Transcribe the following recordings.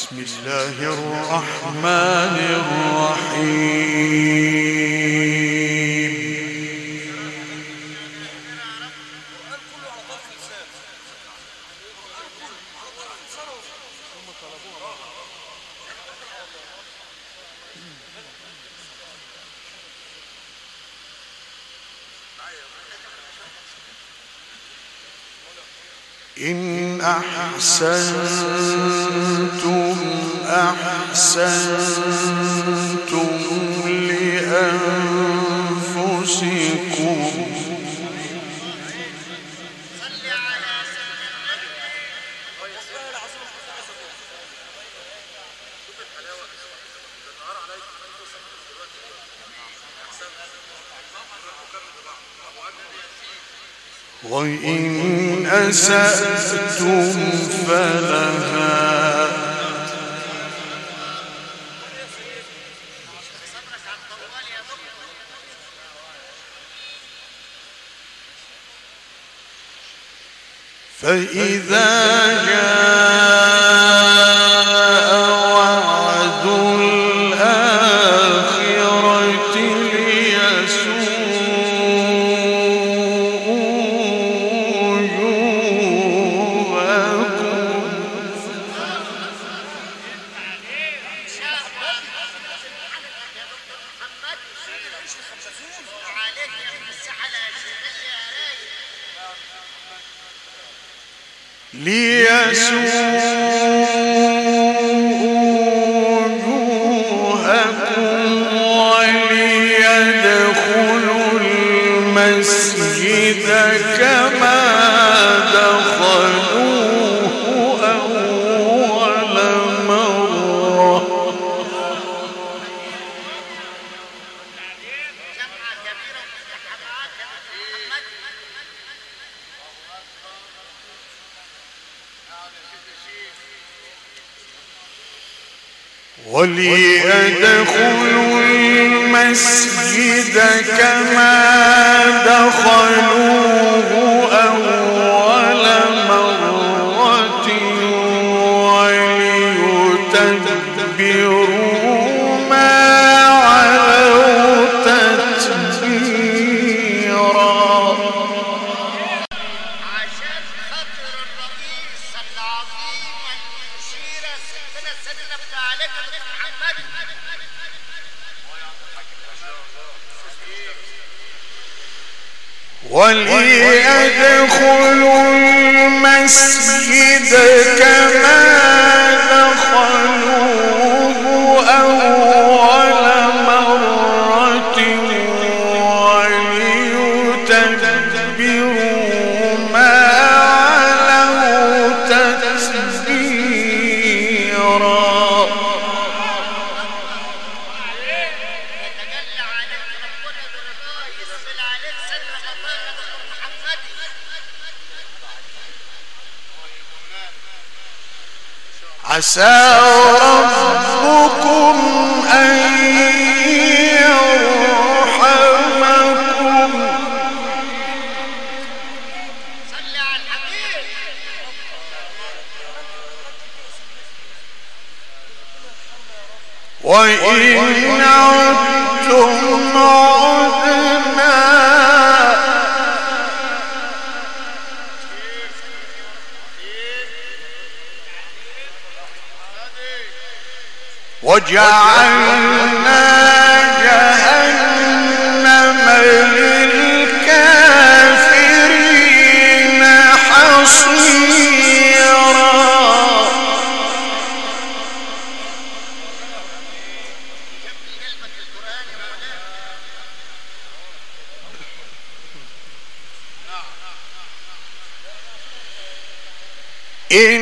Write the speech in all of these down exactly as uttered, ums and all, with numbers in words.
بسم الله الرحمن الرحيم. إن أحسنتم أحسنتم لأنفسكم وإن أسأتم فلها فإذا جاء وعد الآخرة ليسوء ليسوء وجوهكم وليدخلوا المسجد كما دخلوه أول مرة. وليدخلوا المسجد كما دخلوه أول مرة وليتبروا ما علوا تتبيرا. عشان خاطر الرئيس العظيم المشير سيدنا سيدنا بتاع عليك محمد وليدخلوا المسجد كما دخلوه أول مرة وليتبروا ما علوا تتبيرا. عسى ربكم أن يرحمكم صل على الحبيب. وإن عدتم عدنا وجعلنا جهنم للكافرين حصيرا. إن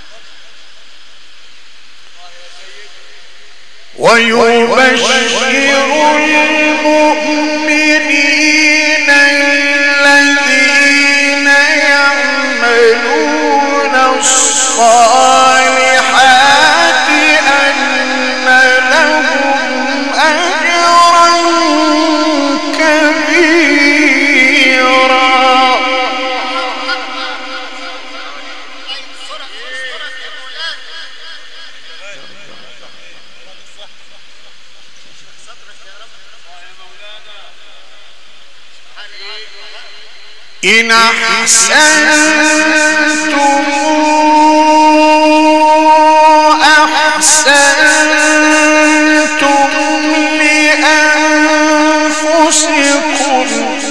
ويبشر الصالحات أن لهم أجرا كبيرا. إن أحسنتم أحسنتم لأنفسكم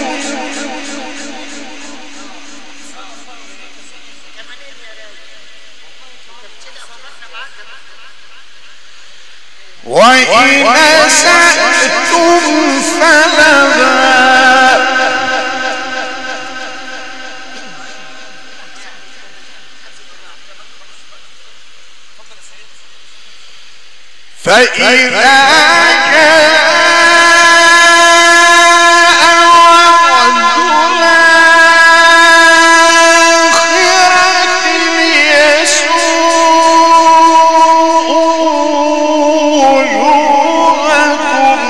وإن أسأتم فلها. فإذا جاء وعد الآخرة ليسوءوا وجوهكم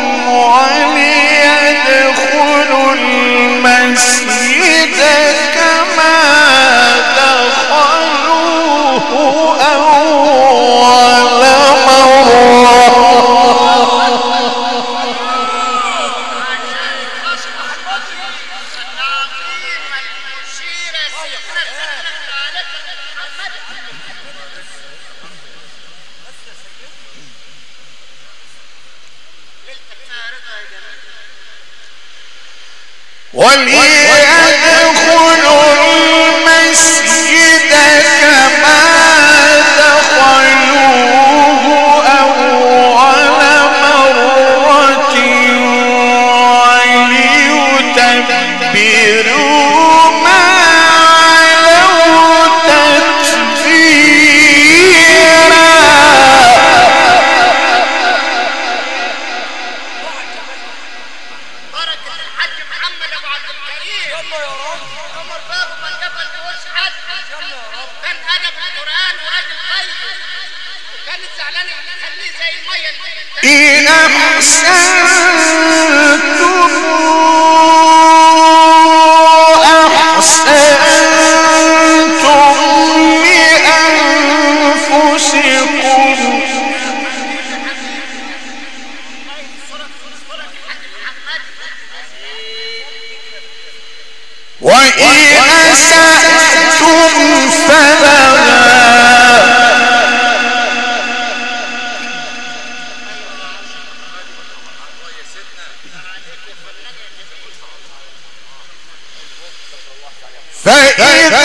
وليدخلوا المسجد كما دخلوه أول وليدخلوا المسجد كما دخلوه أول مرة وليتبروا ما علوا تتبيرا. بركة الحاج محمد أبو عبد الكريم عمر بابه من قبل بيقولش حد كان أدب القرآن وراجل طيب وكان زعلان يخليه زي المية. إن أحسنتم أحسنتم لأنفسكم وإن أسأتم فلها. فإذا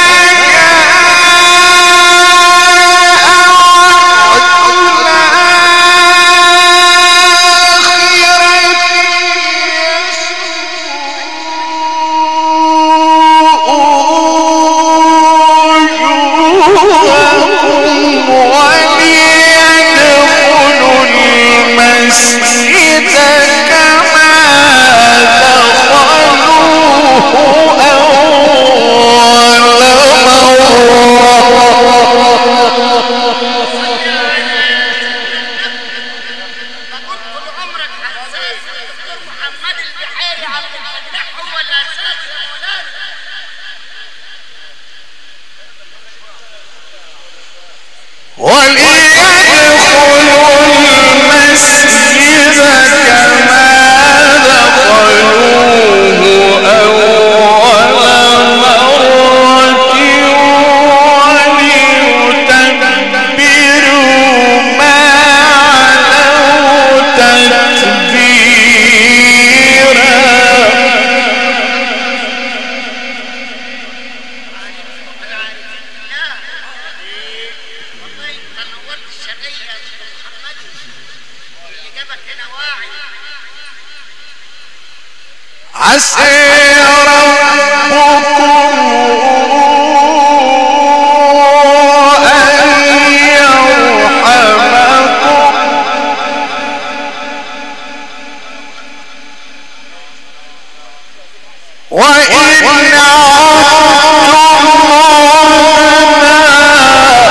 عسى ربكم أن يرحمكم وإن عدتم عدنا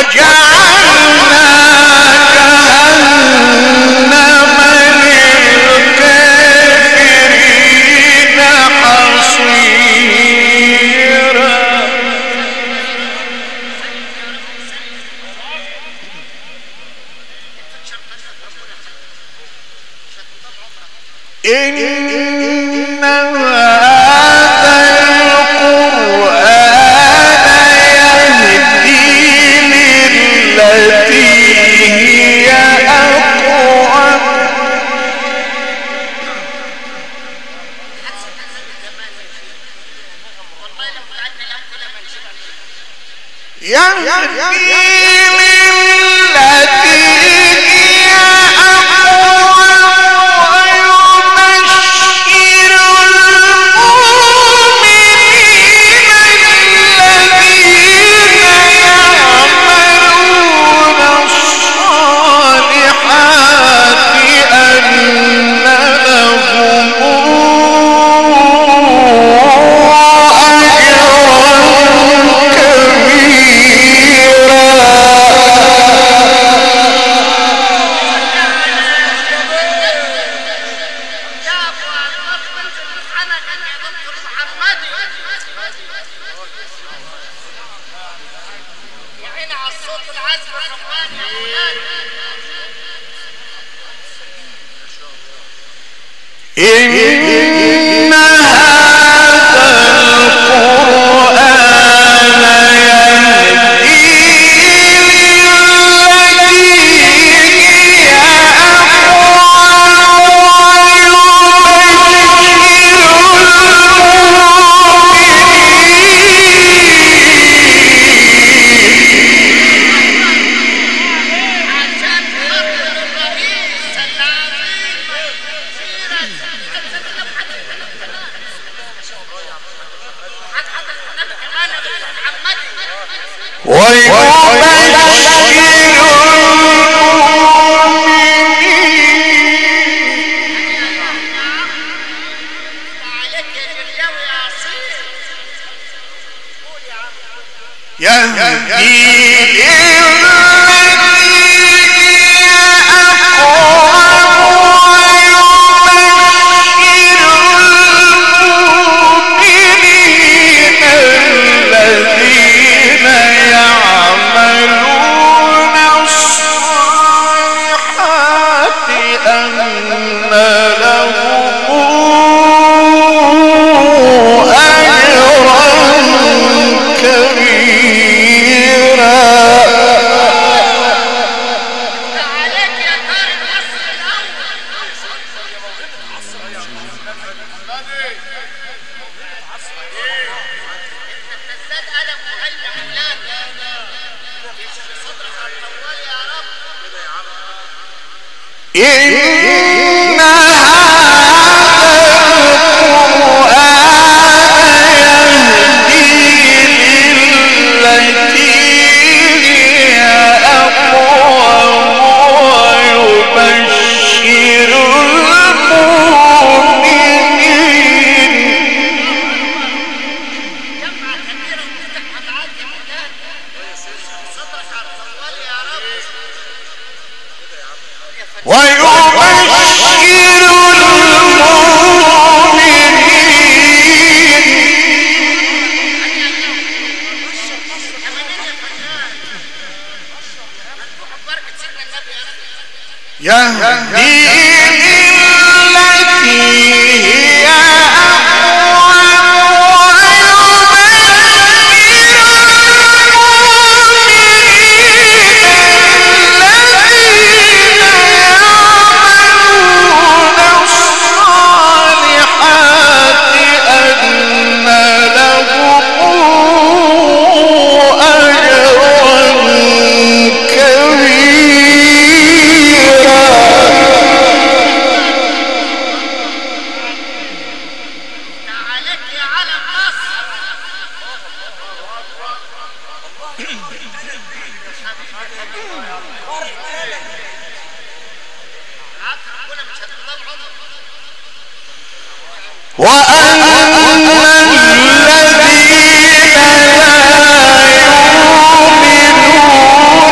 وأن الذين لا يؤمنون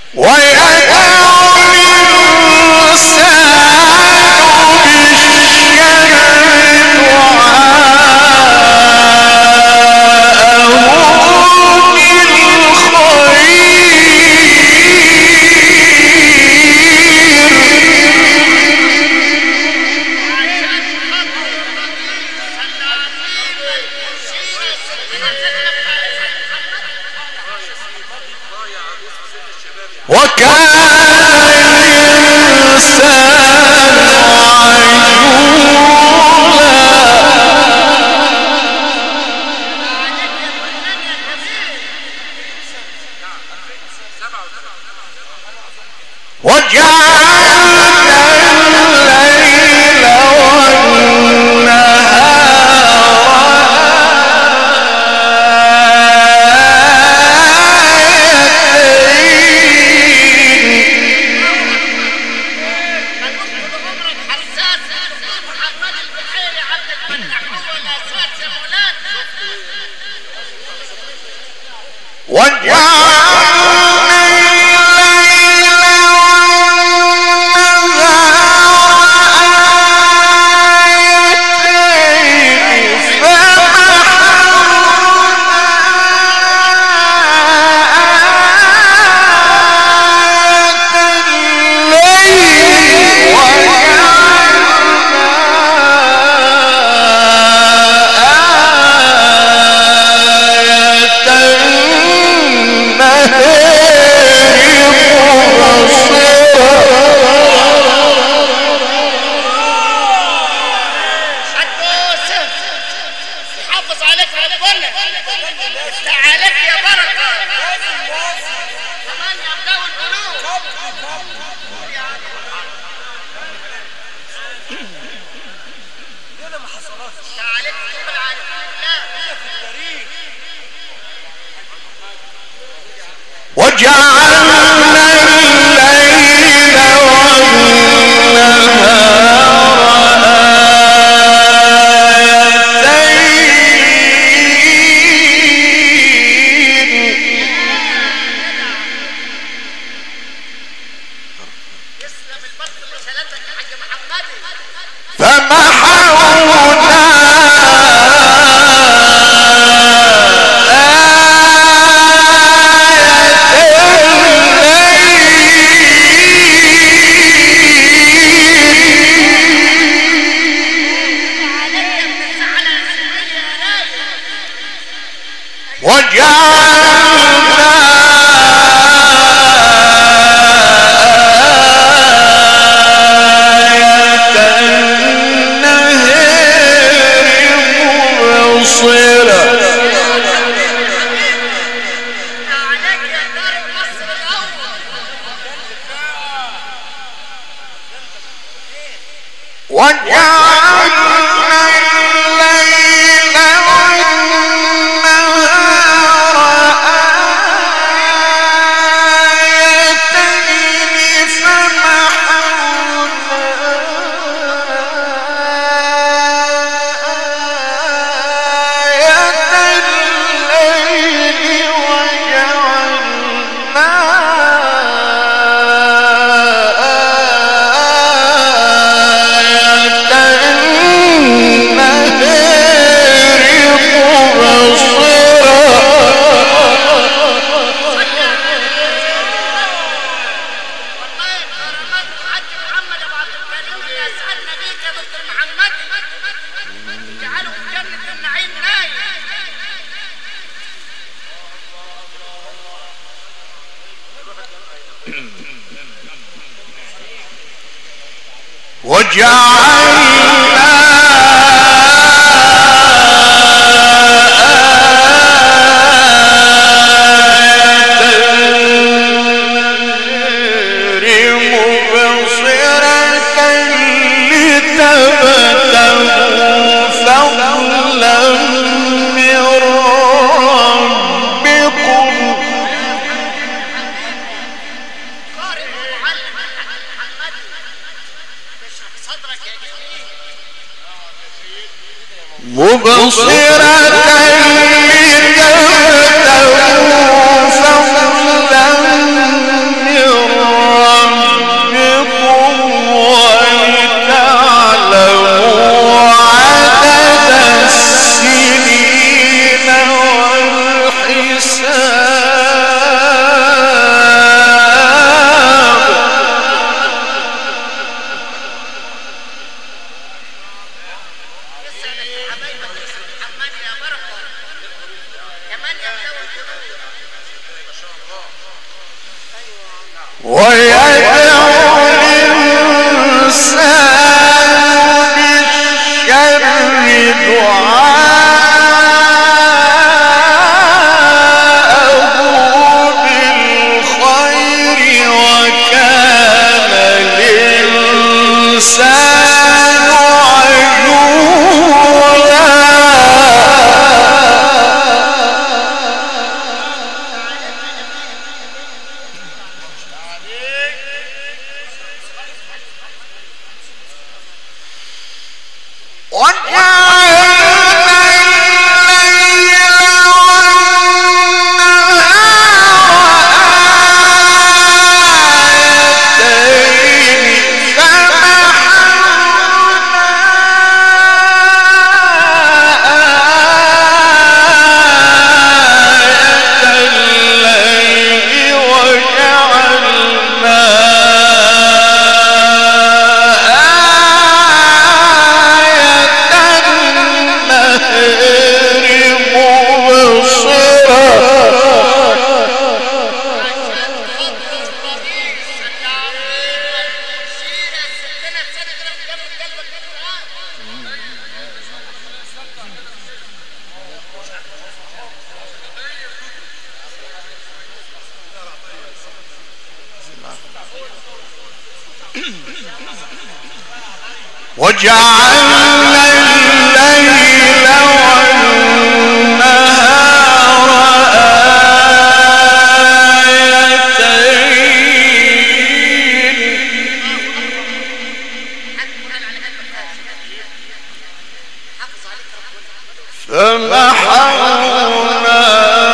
مبصرة لتبتغوا فضلا من وجعلنا الليل والنهار آيتين فمحونا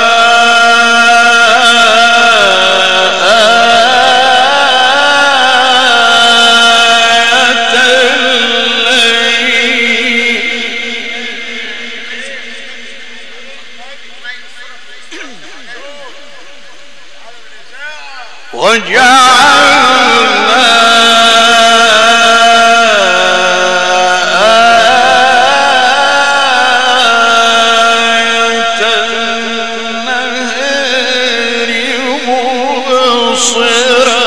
وجعلنا آية النهار مبصرة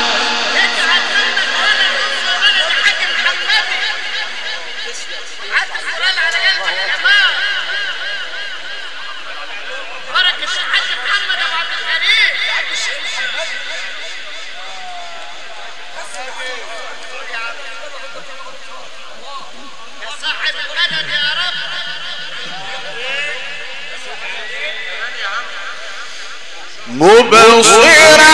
حد صاحب البلد يا رب. مبصرة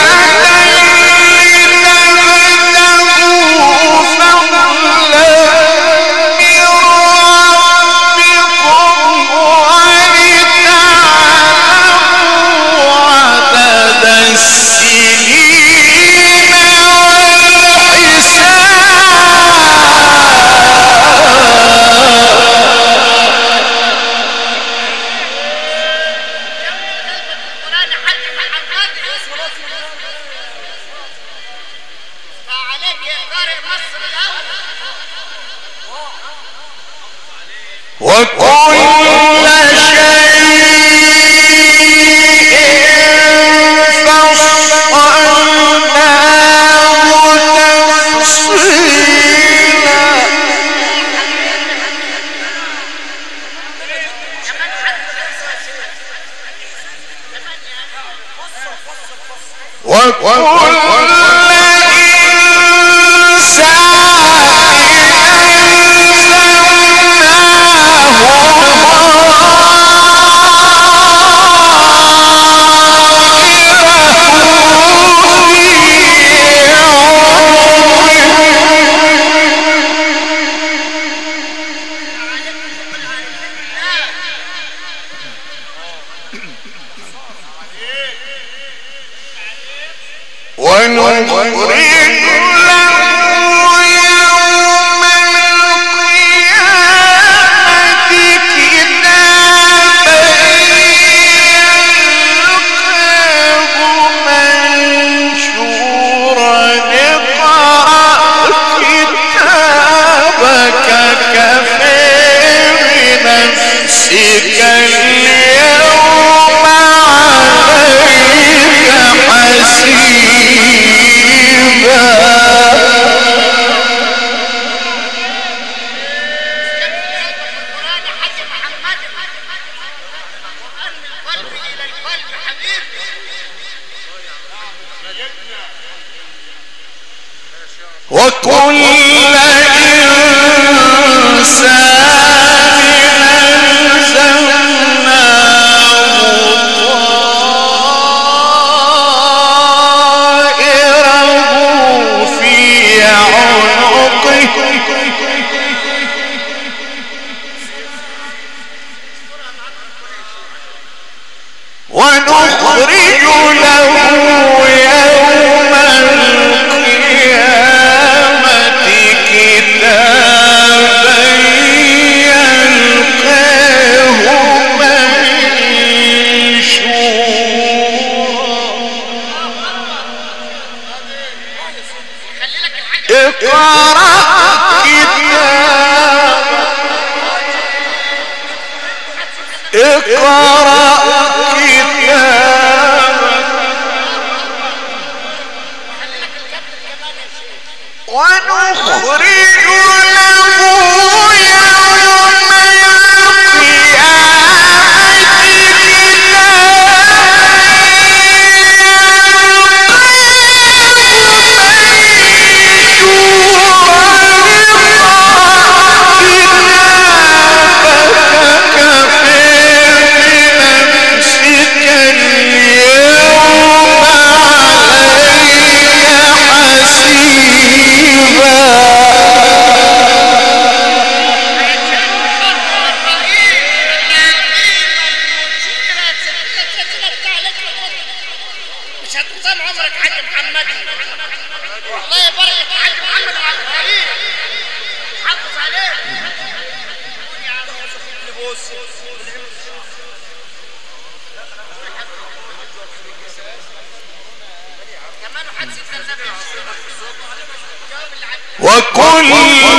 وكل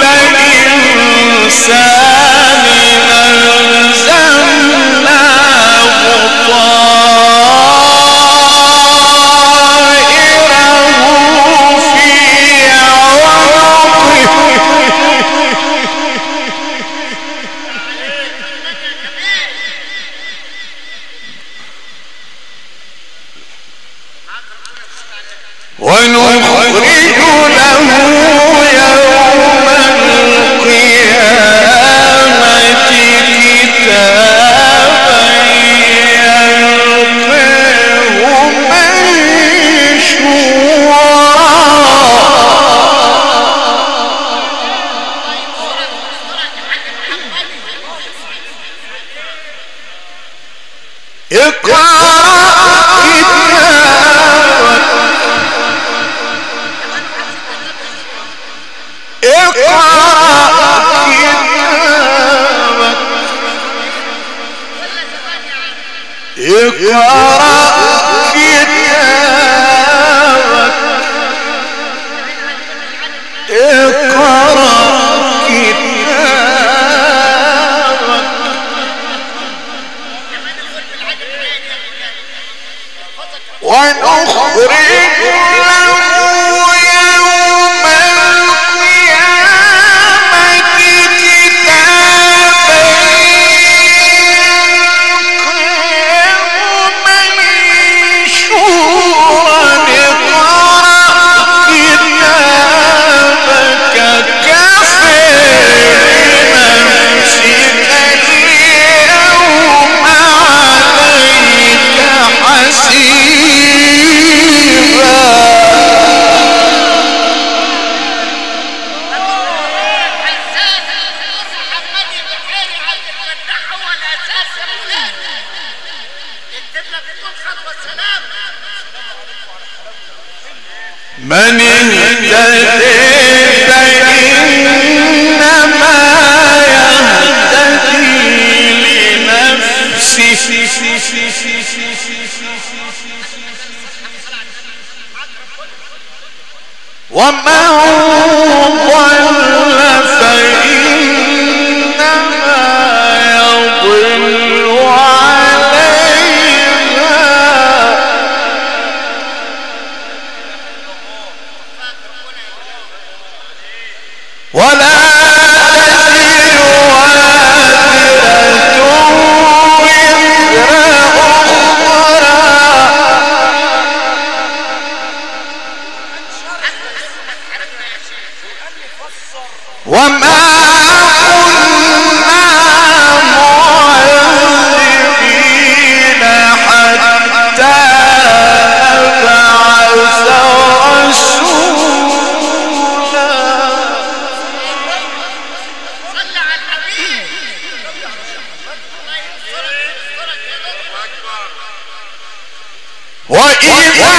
إنسان ألزمناه طائره في عنقه ونخرج له يوم من اهتدي فإنما يهتدي لنفسه ومن ضل فإنما يضل عليها ولا تزر وازرة وزر أخرى وما كنا معذبين حتى نبعث رسولا. صل على الحبيب الله ينصرك يا رب. وإذا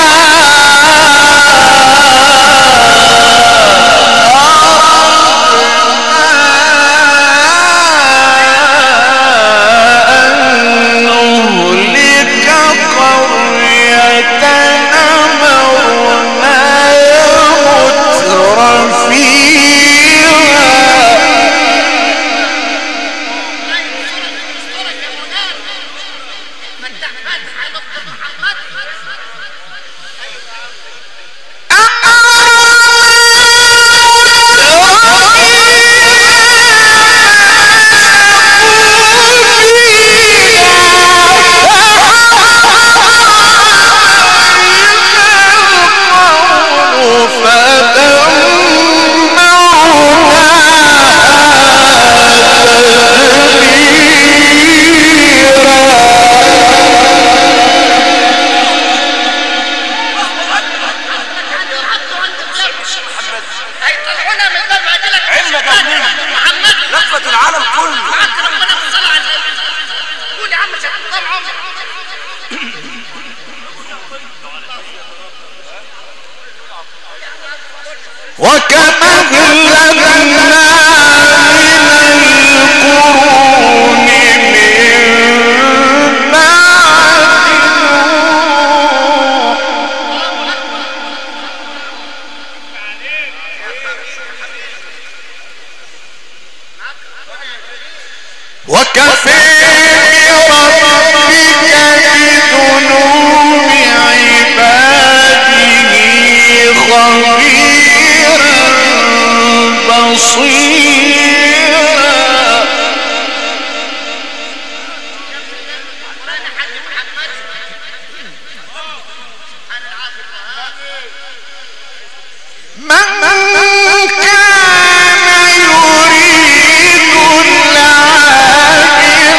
وكما أهلكنا من القرون من بعد نوح وكفى بربك بذنوب عباده خبيرا بصيرا. من كان يريد العاجلة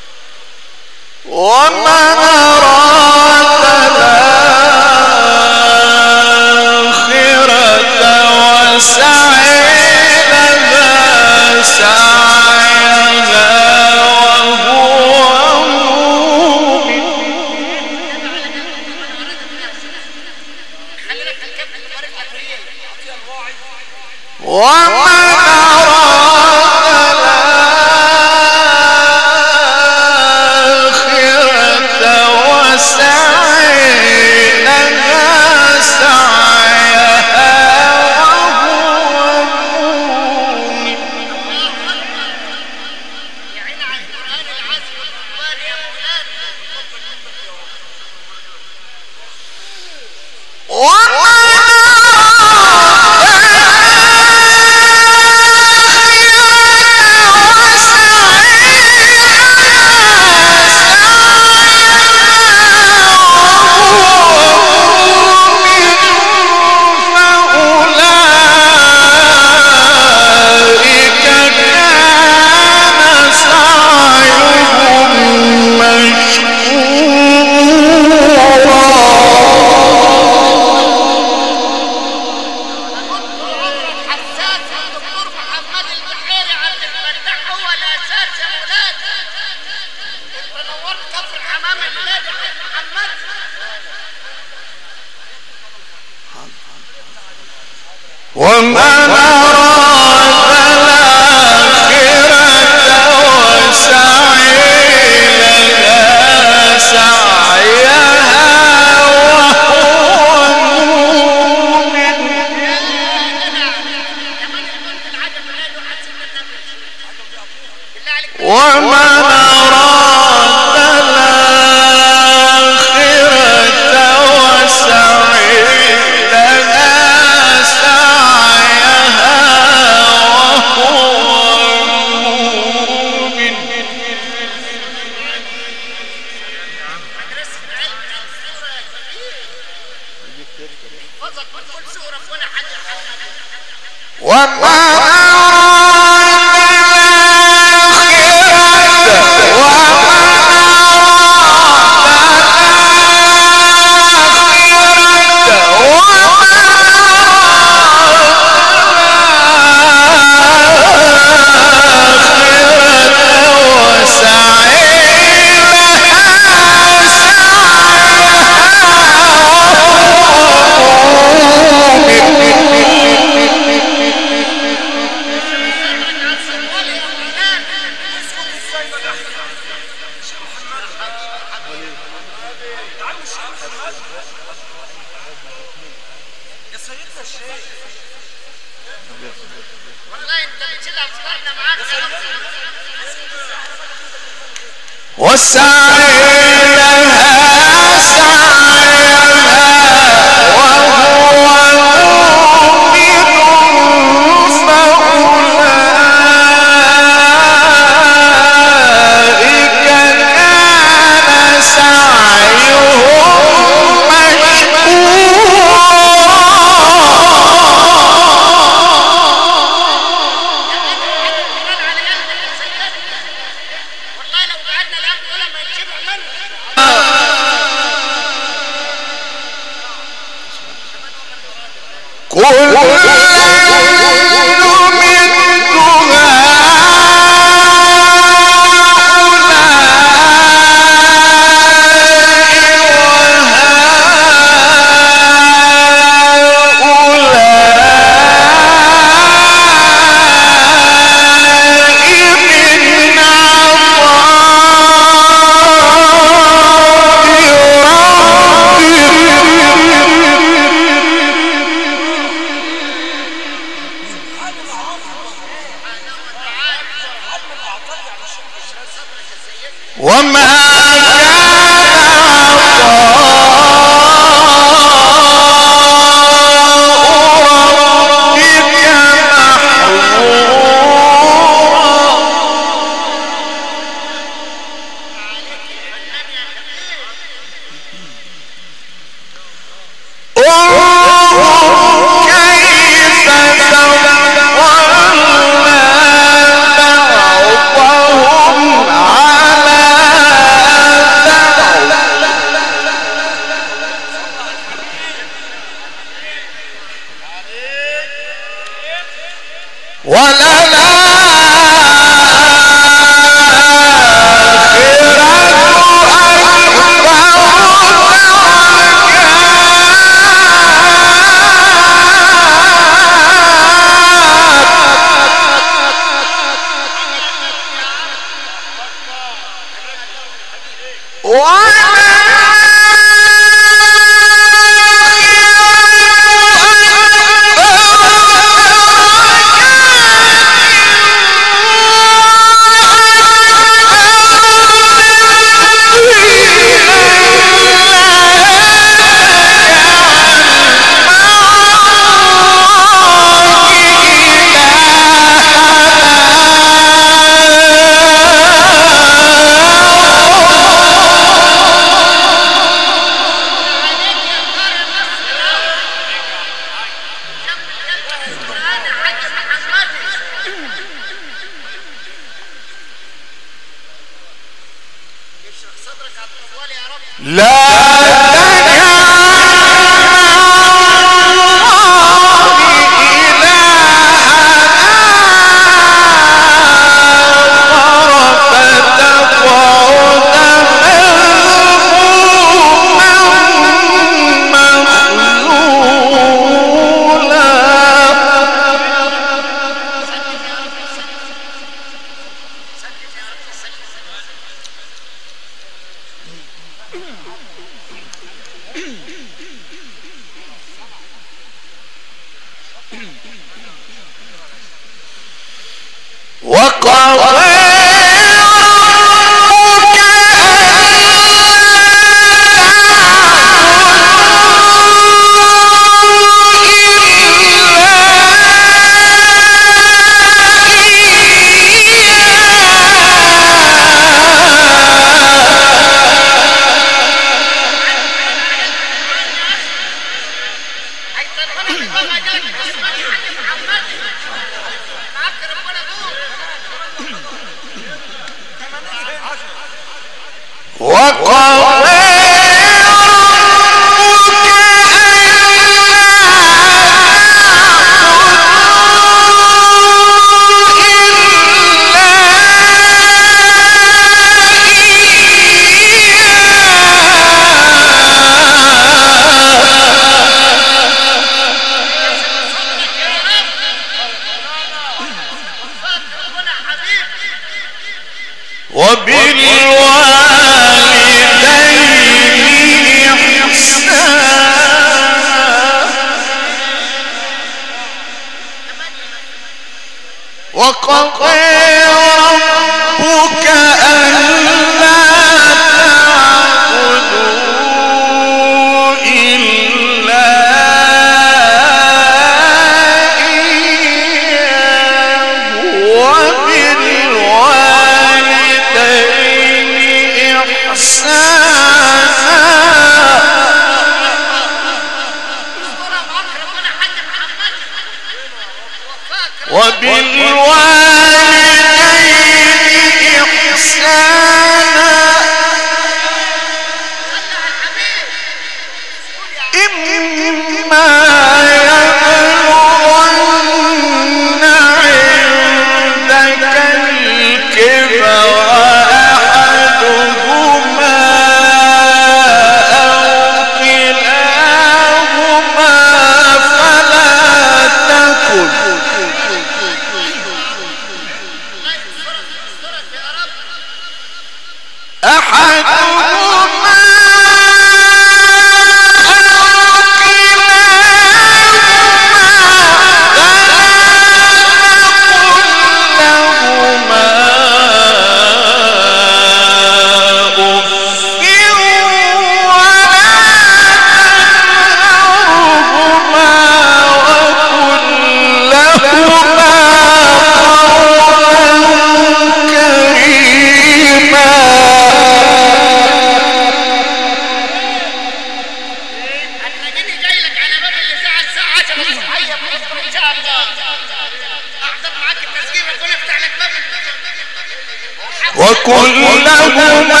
وكلهما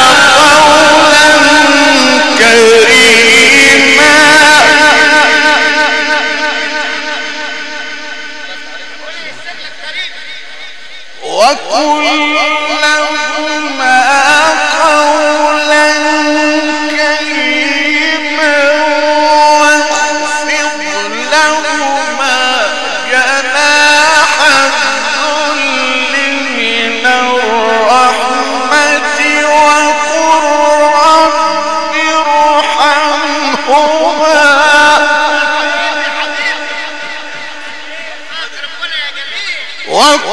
قولا كريما.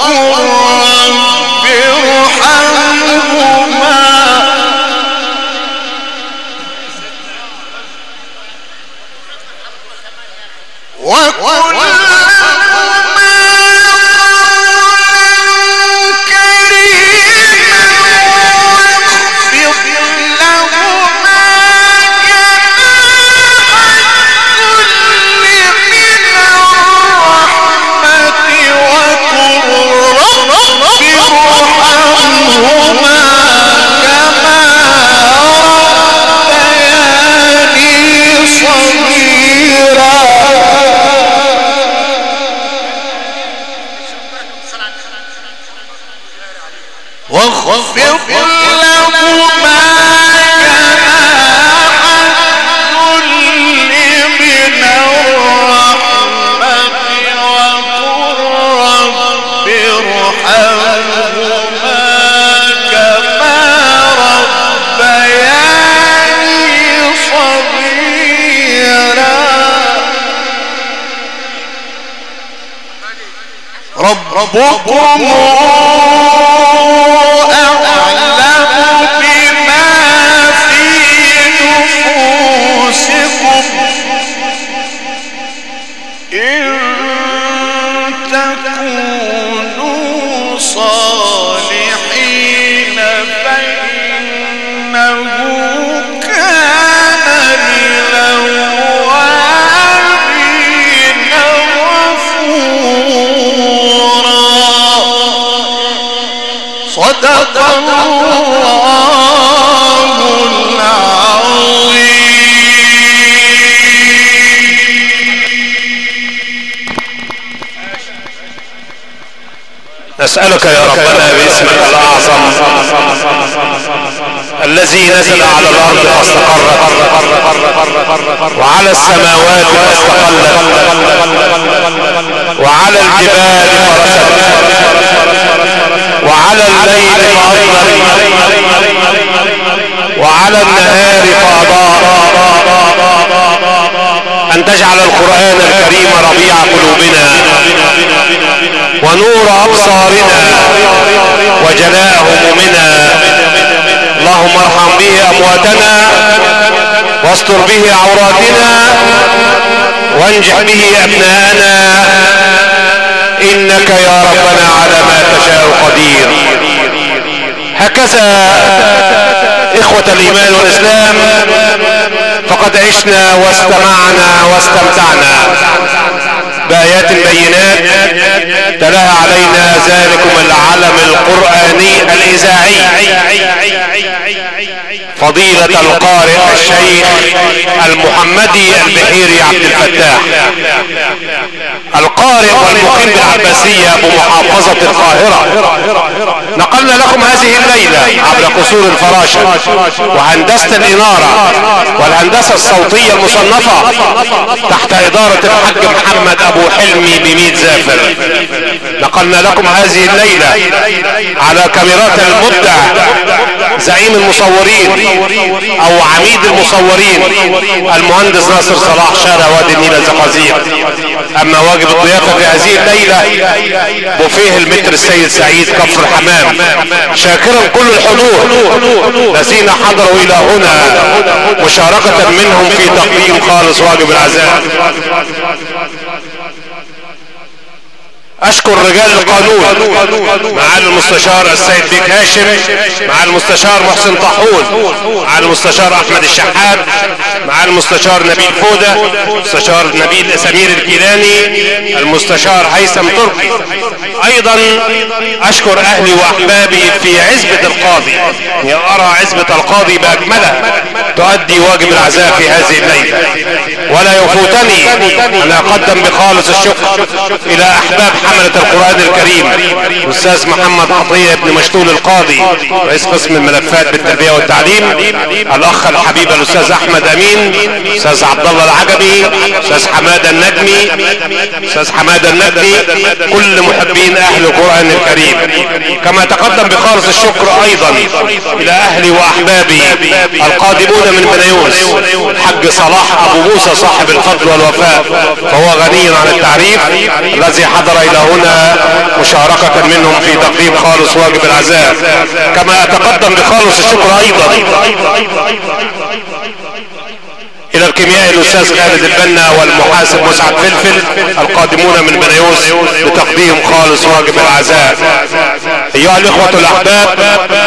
ربكم أعلم بما في نفوسكم إن تكونوا صالحين فإنه كان للأوابين غفورا. صدق الله العظيم. نسألك يا ربنا باسمك الأعظم الذي نزل على الأرض واستقرت وعلى السماوات واستقلت وعلى الجبال وعلى الليل فأظلم وعلى النهار فأضاء أن تجعل القرآن الكريم ربيع قلوبنا ونور أبصارنا وجلاء همومنا. اللهم ارحم به أمواتنا واستر به عوراتنا وانجح به أبناءنا إنك يا ربنا على ما تشاء قدير. هكذا إخوة الإيمان والإسلام فقد عشنا واستمعنا واستمتعنا بآيات بينات تلاها علينا ذلكم العلم القرآني الإذاعي فضيلة القارئ الشيخ المحمدي البحيري عبد الفتاح القارئ والمقيم بالعباسية بمحافظة القاهرة. نقلنا لكم هذه الليلة عبر قصور الفراشة وهندسة الإنارة والهندسة الصوتية المصنفة تحت إدارة الحاج محمد أبو حلمي بميت زافر. نقلنا لكم هذه الليلة على كاميرات المبدع زعيم المصورين او عميد المصورين المهندس ناصر صلاح شارع وادي النيل الزقازيق. اما واجب الضيافة في هذه الليلة بوفيه المتر السيد سعيد كفر حمام، شاكرا كل الحضور الذين حضروا الى هنا مشاركة منهم في تقديم خالص واجب العزاء. اشكر رجال القانون مع المستشار السيد بيك هاشم، مع المستشار محسن طاحون، مع المستشار احمد الشحات، مع المستشار نبيل فودة، المستشار نبيل سمير الكيلاني، المستشار هيثم تركي. ايضا اشكر اهلي واحبابي في عزبة القاضي، ارى عزبة القاضي باكملها تؤدي واجب العزاء في هذه الليلة. ولا يفوتني ان اقدم بخالص الشكر الى احباب حملة القرآن الكريم الاستاذ محمد عطية ابن مشتول القاضي رئيس قسم الملفات بالتربية والتعليم، الاخ الحبيب الاستاذ احمد امين، استاذ عبد الله العجبي، استاذ حمادة النجمي، استاذ حمادة النجمي، كل محبين اهل القرآن الكريم. كما تقدم بخالص الشكر ايضا الى اهلي واحبابي القادمون من بنيوس، الحاج صلاح ابو موسى صاحب الفضل والوفاء فهو غني عن التعريف، الذي حضر الى هنا مشاركة منهم في تقديم خالص واجب العزاء. كما اتقدم بخالص الشكر ايضا الى الكيميائي الاستاذ خالد البنا والمحاسب مسعد فلفل القادمون من بنيوس لتقديم خالص واجب العزاء. ايها الاخوة الاحباب،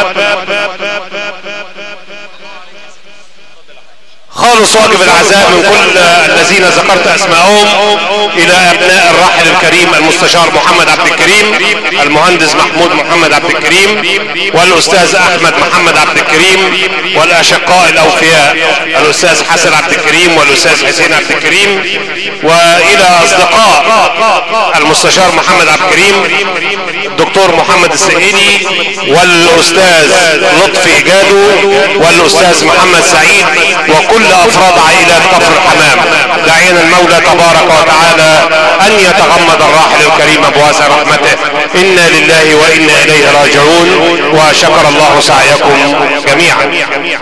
خالص واجب العزاء من كل الذين ذكرت اسمائهم الى ابناء الراحل الكريم المستشار محمد عبد الكريم، المهندس محمود محمد عبد الكريم، والاستاذ احمد محمد عبد الكريم، والاشقاء الاوفياء الاستاذ حسن عبد الكريم والاستاذ حسين عبد الكريم، والى اصدقاء المستشار محمد عبد الكريم الدكتور محمد السهيلي والاستاذ لطفي جادو والاستاذ محمد سعيد وكل افراد عائلات كفر الحمام، داعين المولى تبارك وتعالى ان يتغمد الراحل الكريم بواسع رحمته. انا لله وانا اليه راجعون، وشكر الله سعيكم جميعا.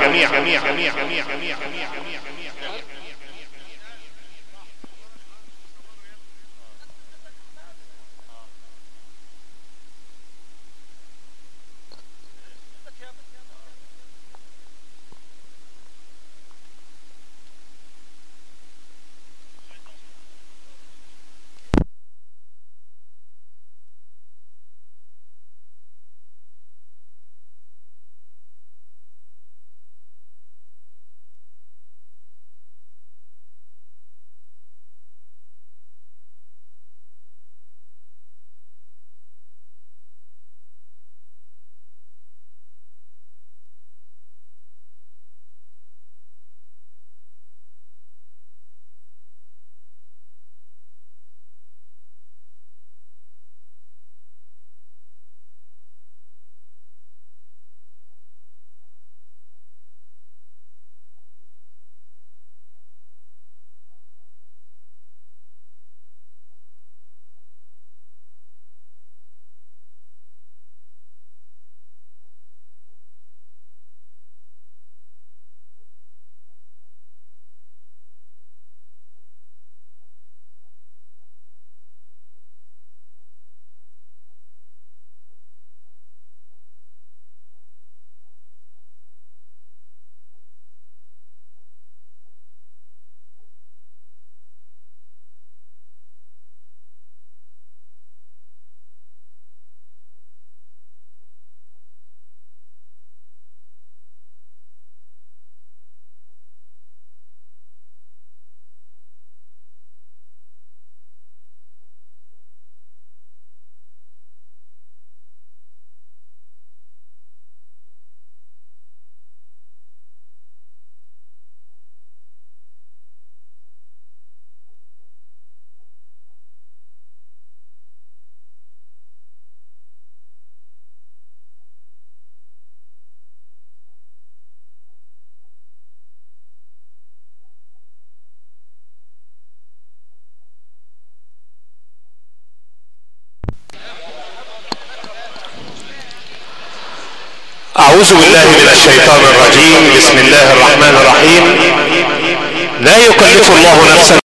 أعوذ بالله من الشيطان الرجيم. بسم الله الرحمن الرحيم. لا يكلف الله نفسا